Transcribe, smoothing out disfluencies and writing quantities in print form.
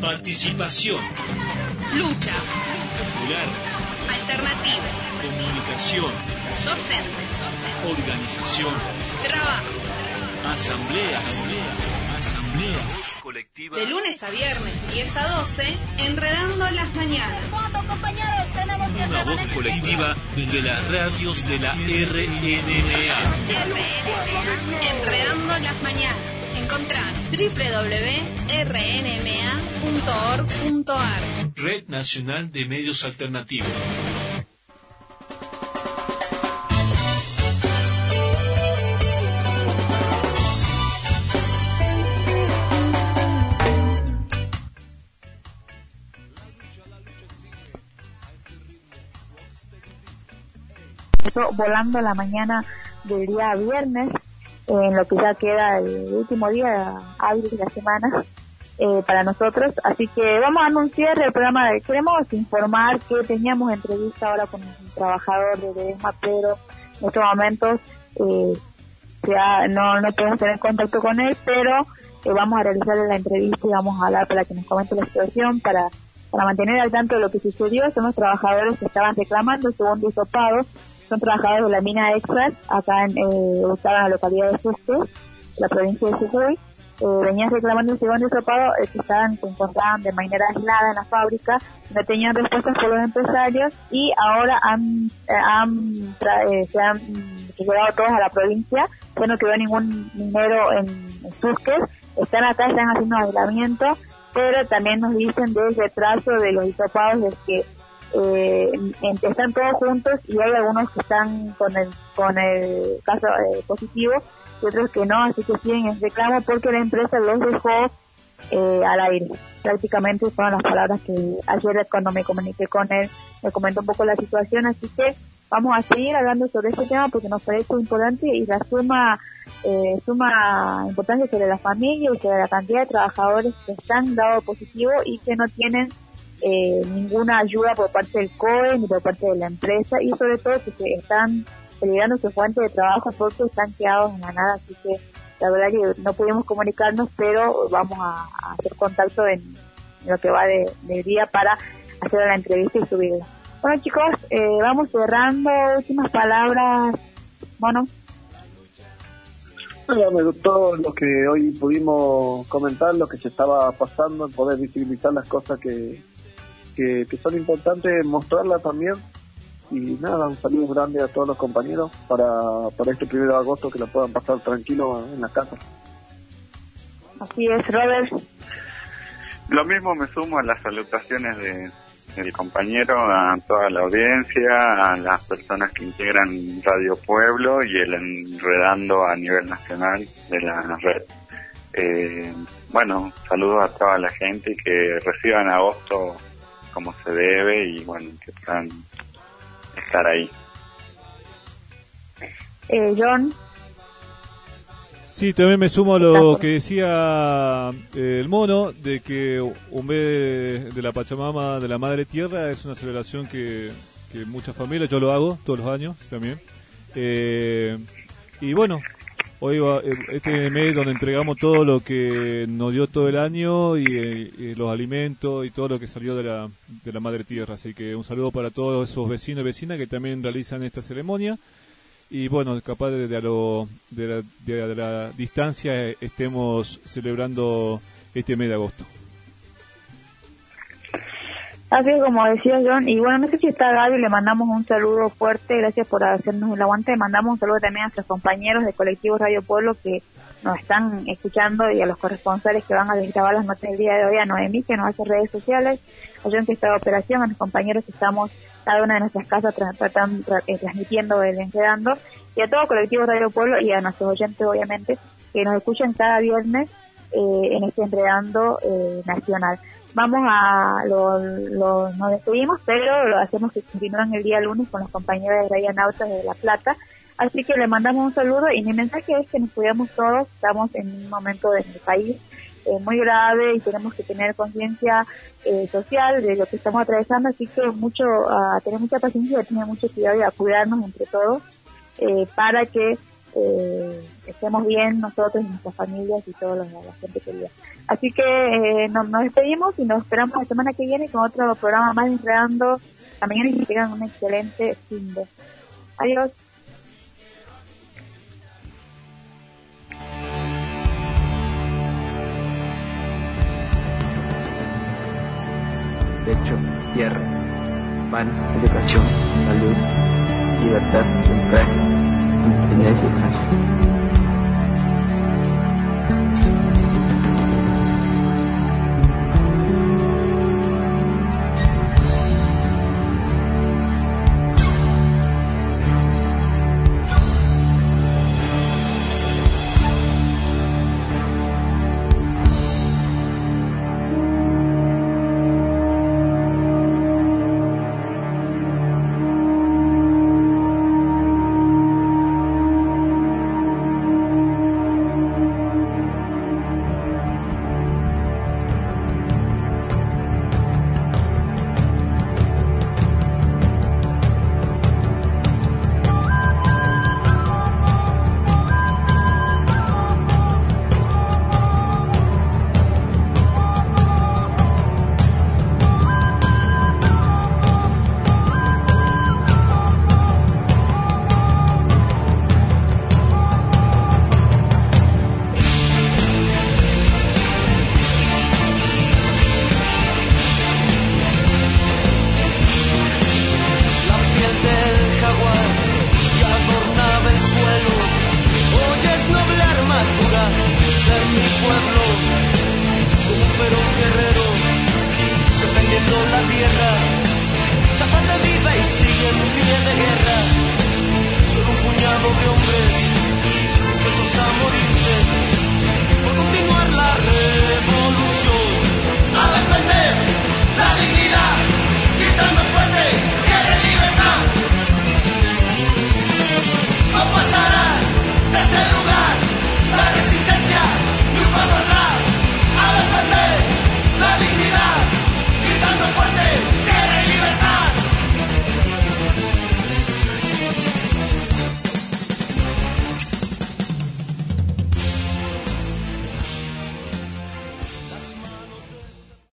Participación. Lucha. Popular. Alternativa. Comunicación. Docentes. Organización. Trabajo. Asamblea. Voz colectiva. De lunes a viernes, 10 a 12, Enredando las Mañanas. Una voz colectiva de las radios de la RNMA. Enredando las Mañanas. Encontrá www.rnma.org.ar. Red Nacional de Medios Alternativos. Volando la mañana del día viernes, en lo que ya queda el último día hábil de la semana para nosotros, así que vamos a anunciar el programa. Queremos informar que teníamos entrevista ahora con un trabajador de Ledesma, pero en estos momentos no podemos tener contacto con él, pero vamos a realizarle la entrevista y vamos a hablar para que nos comente la situación, para mantener al tanto de lo que sucedió. Son los trabajadores que estaban reclamando el segundo hisopado. Son trabajadores de la mina Exar, acá ubicada en la localidad de Susques, la provincia de Jujuy. Venían reclamando el segundo hisopado, que se encontraban de manera aislada en la fábrica, no tenían respuestas por los empresarios y ahora se han llegado todos a la provincia, ya no quedó ningún minero en Susques, están acá, están haciendo aislamiento, pero también nos dicen del retraso de los hisopados, de que están todos juntos y hay algunos que están con el caso positivo y otros que no, así que siguen en reclamo porque la empresa los dejó al aire. Prácticamente fueron las palabras que ayer, cuando me comuniqué con él, me comentó un poco la situación, así que vamos a seguir hablando sobre este tema porque nos parece importante y la suma importancia sobre la familia y sobre la cantidad de trabajadores que están dado positivo y que no tienen ninguna ayuda por parte del COE ni por parte de la empresa, y sobre todo que se están peligrando su fuente de trabajo porque están quedados en la nada. Así que la verdad que no pudimos comunicarnos, pero vamos a hacer contacto en lo que va del día para hacer la entrevista y subirla. Bueno, chicos, vamos cerrando. Últimas palabras, bueno. Bueno, me gustó lo que hoy pudimos comentar, lo que se estaba pasando, poder visibilizar las cosas que son importantes, mostrarlas también. Y nada, un saludo grande a todos los compañeros para este 1 de agosto, que lo puedan pasar tranquilo en la casa. Así es, Robert. Lo mismo, me sumo a las salutaciones del compañero, a toda la audiencia, a las personas que integran Radio Pueblo y el Enredando a nivel nacional de la red. Bueno, saludos a toda la gente y que reciban agosto como se debe y bueno, que puedan estar ahí. John. Sí, también me sumo a lo que decía el mono, de que un mes de la Pachamama, de la Madre Tierra, es una celebración que muchas familias, yo lo hago todos los años también. Y bueno, hoy este mes donde entregamos todo lo que nos dio todo el año y los alimentos y todo lo que salió de la Madre Tierra. Así que un saludo para todos esos vecinos y vecinas que también realizan esta ceremonia. Y bueno, capaz de la distancia estemos celebrando este mes de agosto. Así es, como decía John, y bueno, no sé si está Gaby, le mandamos un saludo fuerte, gracias por hacernos el aguante. Mandamos un saludo también a nuestros compañeros de Colectivo Radio Pueblo que nos están escuchando, y a los corresponsales que van a grabar las notas del día de hoy, a Noemí que nos hace redes sociales, a John que está de operación, a los compañeros que estamos cada una de nuestras casas transmitiendo el Enredando, y a todo Colectivo Radio Pueblo y a nuestros oyentes, obviamente, que nos escuchan cada viernes en este Enredando nacional. Nos despedimos, pero lo hacemos que continúen el día lunes con los compañeros de Radionautas de La Plata. Así que le mandamos un saludo, y mi mensaje es que nos cuidemos todos. Estamos en un momento en el país muy grave y tenemos que tener conciencia social de lo que estamos atravesando, así que tener mucha paciencia, tener mucho cuidado y a cuidarnos entre todos para que estemos bien nosotros y nuestras familias y toda la gente querida. Así que nos despedimos y nos esperamos la semana que viene con otro programa más de Enredando la Mañana y que tengan un excelente fin de. Adiós. Techo, tierra, pan, educación, salud, libertad, democracia, independencia y paz.